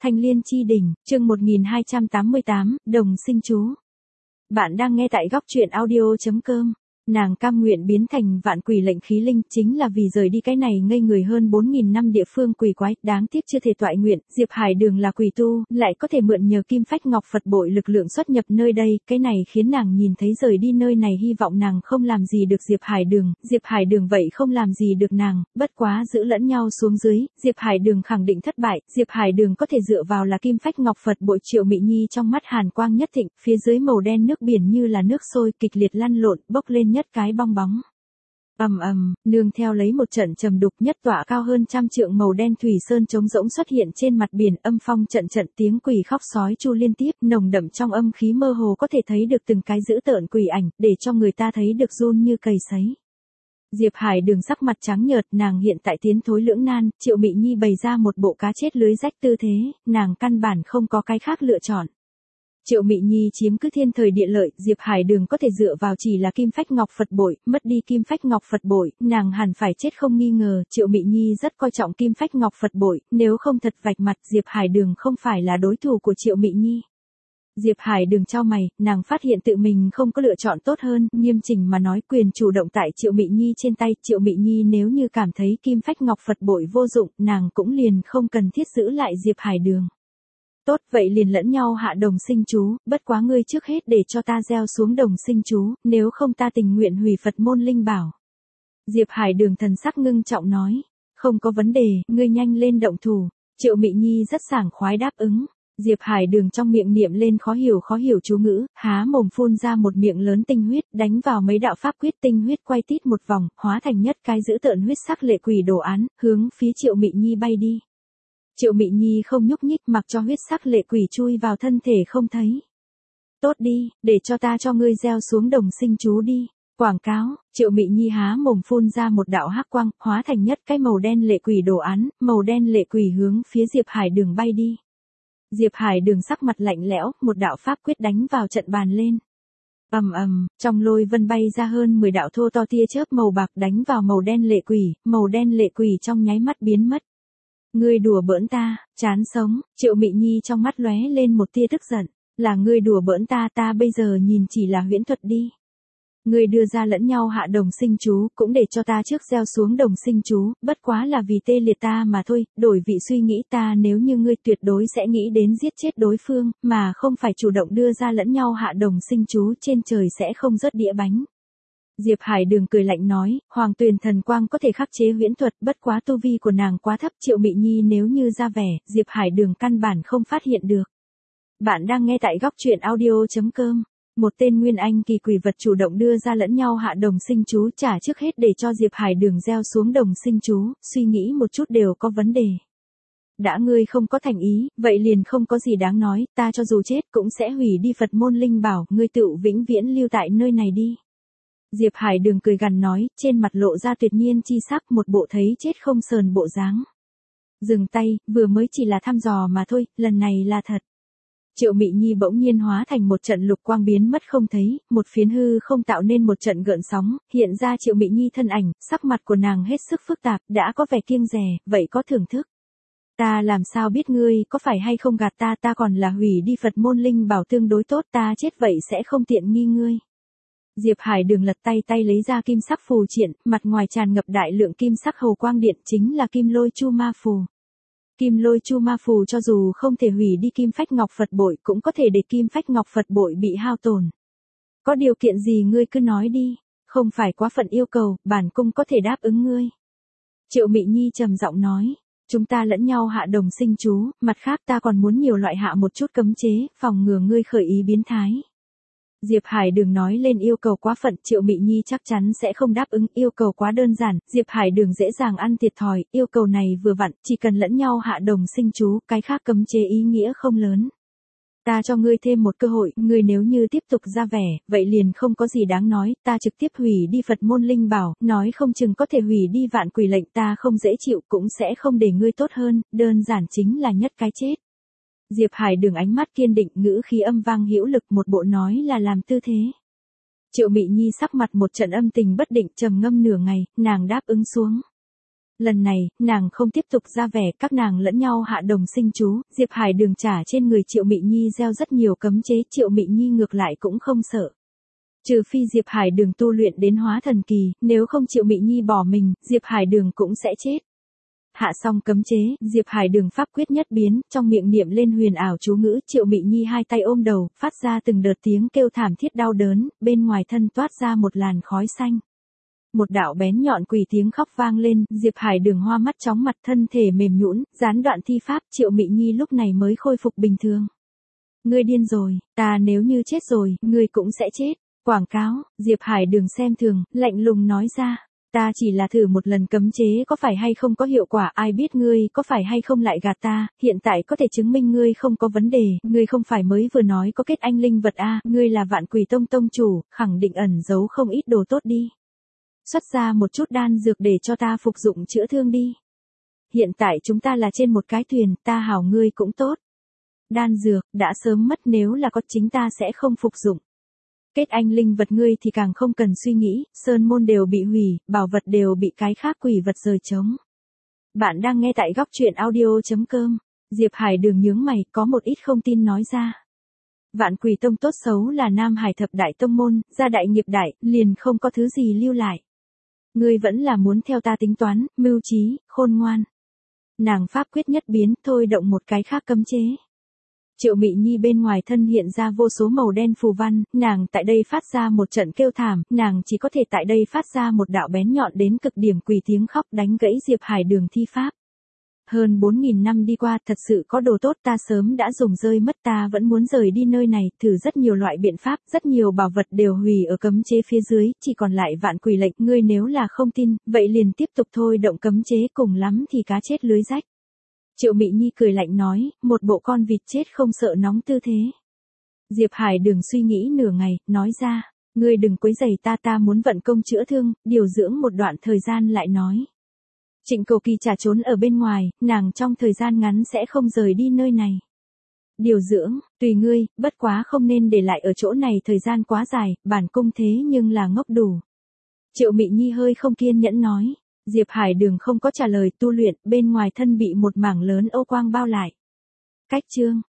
Thanh Liên Chi Đỉnh, chương 1288, Đồng Sinh Chú. Bạn đang nghe tại góc truyện audio.com. Nàng cam nguyện biến thành vạn quỷ lệnh khí linh chính là vì rời đi cái này ngây người hơn 4.000 năm địa phương quỷ quái, đáng tiếc chưa thể toại nguyện. Diệp Hải Đường là quỷ tu, lại có thể mượn nhờ kim phách ngọc Phật bội lực lượng xuất nhập nơi đây, cái này khiến nàng nhìn thấy rời đi nơi này hy vọng nàng không làm gì được Diệp Hải Đường vậy không làm gì được nàng, bất quá giữ lẫn nhau xuống dưới, Diệp Hải Đường khẳng định thất bại, Diệp Hải Đường có thể dựa vào là kim phách ngọc Phật bội. Triệu Mị Nhi trong mắt hàn quang nhất thịnh, phía dưới màu đen nước biển như là nước sôi kịch liệt lăn lộn, bốc lên nhất cái bong bóng. Nương theo lấy một trận trầm đục, nhất tọa cao hơn 100 trượng màu đen thủy sơn trống rỗng xuất hiện trên mặt biển, âm phong trận tiếng quỷ khóc sói chu liên tiếp, nồng đậm trong âm khí mơ hồ có thể thấy được từng cái dữ tợn quỷ ảnh, để cho người ta thấy được run như cầy sấy. Diệp Hải Đường sắc mặt trắng nhợt, nàng hiện tại tiến thối lưỡng nan, Triệu Mị Nhi bày ra một bộ cá chết lưới rách tư thế, nàng căn bản không có cái khác lựa chọn. Triệu Mị Nhi chiếm cứ thiên thời địa lợi, Diệp Hải Đường có thể dựa vào chỉ là kim phách ngọc Phật bội, mất đi kim phách ngọc Phật bội, nàng hẳn phải chết không nghi ngờ. Triệu Mị Nhi rất coi trọng kim phách ngọc Phật bội, nếu không thật vạch mặt, Diệp Hải Đường không phải là đối thủ của Triệu Mị Nhi. Diệp Hải Đường chau mày, nàng phát hiện tự mình không có lựa chọn tốt hơn, nghiêm chỉnh mà nói quyền chủ động tại Triệu Mị Nhi trên tay. Triệu Mị Nhi nếu như cảm thấy kim phách ngọc Phật bội vô dụng, nàng cũng liền không cần thiết giữ lại Diệp Hải Đường. Tốt, vậy liền lẫn nhau hạ đồng sinh chú, bất quá ngươi trước hết để cho ta gieo xuống đồng sinh chú, nếu không ta tình nguyện hủy Phật môn linh bảo. Diệp Hải Đường thần sắc ngưng trọng nói, không có vấn đề, ngươi nhanh lên động thủ. Triệu Mị Nhi rất sảng khoái đáp ứng. Diệp Hải Đường trong miệng niệm lên khó hiểu chú ngữ, há mồm phun ra một miệng lớn tinh huyết, đánh vào mấy đạo pháp quyết, tinh huyết quay tít một vòng, hóa thành nhất cái dữ tợn huyết sắc lệ quỷ đồ án, hướng phía Triệu Mị Nhi bay đi. Triệu Mị Nhi không nhúc nhích, mặc cho huyết sắc lệ quỷ chui vào thân thể không thấy. Tốt đi, để cho ta cho ngươi gieo xuống đồng sinh chú đi. Quảng cáo, Triệu Mị Nhi há mồm phun ra một đạo hắc quang, hóa thành nhất cái màu đen lệ quỷ đồ án, màu đen lệ quỷ hướng phía Diệp Hải Đường bay đi. Diệp Hải Đường sắc mặt lạnh lẽo, một đạo pháp quyết đánh vào trận bàn lên. Trong lôi vân bay ra hơn 10 đạo thô to tia chớp màu bạc đánh vào màu đen lệ quỷ trong nháy mắt biến mất. Ngươi đùa bỡn ta, chán sống. Triệu Mị Nhi trong mắt lóe lên một tia tức giận, là ngươi đùa bỡn ta bây giờ nhìn chỉ là huyễn thuật đi. Ngươi đưa ra lẫn nhau hạ đồng sinh chú, cũng để cho ta trước gieo xuống đồng sinh chú, bất quá là vì tê liệt ta mà thôi, đổi vị suy nghĩ ta, nếu như ngươi tuyệt đối sẽ nghĩ đến giết chết đối phương, mà không phải chủ động đưa ra lẫn nhau hạ đồng sinh chú, trên trời sẽ không rớt đĩa bánh. Diệp Hải Đường cười lạnh nói, Hoàng Tuyền thần quang có thể khắc chế huyễn thuật, bất quá tu vi của nàng quá thấp. Triệu Mị Nhi nếu như ra vẻ, Diệp Hải Đường căn bản không phát hiện được. Bạn đang nghe tại góc truyện audio.com. Một tên nguyên anh kỳ quỷ vật chủ động đưa ra lẫn nhau hạ đồng sinh chú, trả trước hết để cho Diệp Hải Đường gieo xuống đồng sinh chú, suy nghĩ một chút đều có vấn đề. Đã ngươi không có thành ý, vậy liền không có gì đáng nói, ta cho dù chết cũng sẽ hủy đi Phật môn linh bảo, ngươi tự vĩnh viễn lưu tại nơi này đi. Diệp Hải Đường cười gằn nói, trên mặt lộ ra tuyệt nhiên chi sắc, một bộ thấy chết không sờn bộ dáng. Dừng tay, vừa mới chỉ là thăm dò mà thôi, lần này là thật. Triệu Mị Nhi bỗng nhiên hóa thành một trận lục quang biến mất không thấy, một phiến hư không tạo nên một trận gợn sóng, hiện ra Triệu Mị Nhi thân ảnh, sắc mặt của nàng hết sức phức tạp, đã có vẻ kiêng dè, vậy có thưởng thức. Ta làm sao biết ngươi có phải hay không gạt ta còn là hủy đi Phật môn linh bảo tương đối tốt, ta chết vậy sẽ không tiện nghi ngươi. Diệp Hải Đường lật tay lấy ra kim sắc phù triện, mặt ngoài tràn ngập đại lượng kim sắc hầu quang điện, chính là kim lôi chu ma phù. Kim lôi chu ma phù cho dù không thể hủy đi kim phách ngọc Phật bội, cũng có thể để kim phách ngọc Phật bội bị hao tổn. Có điều kiện gì ngươi cứ nói đi, không phải quá phận yêu cầu, bản cung có thể đáp ứng ngươi. Triệu Mị Nhi trầm giọng nói, chúng ta lẫn nhau hạ đồng sinh chú, mặt khác ta còn muốn nhiều loại hạ một chút cấm chế, phòng ngừa ngươi khởi ý biến thái. Diệp Hải Đường nói lên yêu cầu quá phận, Triệu Mị Nhi chắc chắn sẽ không đáp ứng, yêu cầu quá đơn giản, Diệp Hải Đường dễ dàng ăn thiệt thòi, yêu cầu này vừa vặn, chỉ cần lẫn nhau hạ đồng sinh chú, cái khác cấm chế ý nghĩa không lớn. Ta cho ngươi thêm một cơ hội, ngươi nếu như tiếp tục ra vẻ, vậy liền không có gì đáng nói, ta trực tiếp hủy đi Phật môn linh bảo, nói không chừng có thể hủy đi vạn quỷ lệnh, ta không dễ chịu cũng sẽ không để ngươi tốt hơn, đơn giản chính là nhất cái chết. Diệp Hải Đường ánh mắt kiên định, ngữ khí âm vang hữu lực, một bộ nói là làm tư thế. Triệu Mị Nhi sắc mặt một trận âm tình bất định, trầm ngâm nửa ngày, nàng đáp ứng xuống. Lần này, nàng không tiếp tục ra vẻ, các nàng lẫn nhau hạ đồng sinh chú, Diệp Hải Đường trả trên người Triệu Mị Nhi gieo rất nhiều cấm chế, Triệu Mị Nhi ngược lại cũng không sợ. Trừ phi Diệp Hải Đường tu luyện đến hóa thần kỳ, nếu không Triệu Mị Nhi bỏ mình, Diệp Hải Đường cũng sẽ chết. Hạ xong cấm chế, Diệp Hải Đường pháp quyết nhất biến, trong miệng niệm lên huyền ảo chú ngữ, Triệu Mị Nhi hai tay ôm đầu, phát ra từng đợt tiếng kêu thảm thiết đau đớn, bên ngoài thân toát ra một làn khói xanh. Một đạo bén nhọn quỷ tiếng khóc vang lên, Diệp Hải Đường hoa mắt chóng mặt, thân thể mềm nhũn, gián đoạn thi pháp, Triệu Mị Nhi lúc này mới khôi phục bình thường. Ngươi điên rồi, ta nếu như chết rồi, ngươi cũng sẽ chết. Quảng cáo, Diệp Hải Đường xem thường, lạnh lùng nói ra. Ta chỉ là thử một lần cấm chế có phải hay không có hiệu quả, ai biết ngươi có phải hay không lại gạt ta, hiện tại có thể chứng minh ngươi không có vấn đề, ngươi không phải mới vừa nói có kết anh linh vật a, ngươi là Vạn Quỷ Tông tông chủ, khẳng định ẩn giấu không ít đồ tốt đi. Xuất ra một chút đan dược để cho ta phục dụng chữa thương đi. Hiện tại chúng ta là trên một cái thuyền, ta hảo ngươi cũng tốt. Đan dược, đã sớm mất, nếu là có chính ta sẽ không phục dụng. Kết anh linh vật ngươi thì càng không cần suy nghĩ, sơn môn đều bị hủy, bảo vật đều bị cái khác quỷ vật rời trống. Bạn đang nghe tại góc truyện audio.com. Diệp Hải Đường nhướng mày, có một ít không tin nói ra. Vạn Quỷ Tông tốt xấu là Nam Hải thập đại tông môn, gia đại nghiệp đại, liền không có thứ gì lưu lại. Ngươi vẫn là muốn theo ta tính toán, mưu trí, khôn ngoan. Nàng pháp quyết nhất biến, thôi động một cái khác cấm chế. Triệu Mị Nhi bên ngoài thân hiện ra vô số màu đen phù văn, nàng tại đây phát ra một trận kêu thảm, nàng chỉ có thể tại đây phát ra một đạo bén nhọn đến cực điểm quỷ tiếng khóc, đánh gãy Diệp Hải Đường thi pháp. Hơn 4.000 năm đi qua, thật sự có đồ tốt ta sớm đã dùng rơi mất, ta vẫn muốn rời đi nơi này, thử rất nhiều loại biện pháp, rất nhiều bảo vật đều hủy ở cấm chế phía dưới, chỉ còn lại vạn quỷ lệnh, ngươi nếu là không tin, vậy liền tiếp tục thôi động cấm chế, cùng lắm thì cá chết lưới rách. Triệu Mị Nhi cười lạnh nói, một bộ con vịt chết không sợ nóng tư thế. Diệp Hải Đường suy nghĩ nửa ngày, nói ra, ngươi đừng quấy rầy ta, ta muốn vận công chữa thương, điều dưỡng một đoạn thời gian lại nói. Trịnh Cầu Kỳ trả trốn ở bên ngoài, nàng trong thời gian ngắn sẽ không rời đi nơi này. Điều dưỡng, tùy ngươi, bất quá không nên để lại ở chỗ này thời gian quá dài, bản cung thế nhưng là ngốc đủ. Triệu Mị Nhi hơi không kiên nhẫn nói. Diệp Hải Đường không có trả lời, tu luyện, bên ngoài thân bị một mảng lớn ô quang bao lại. Cách chương.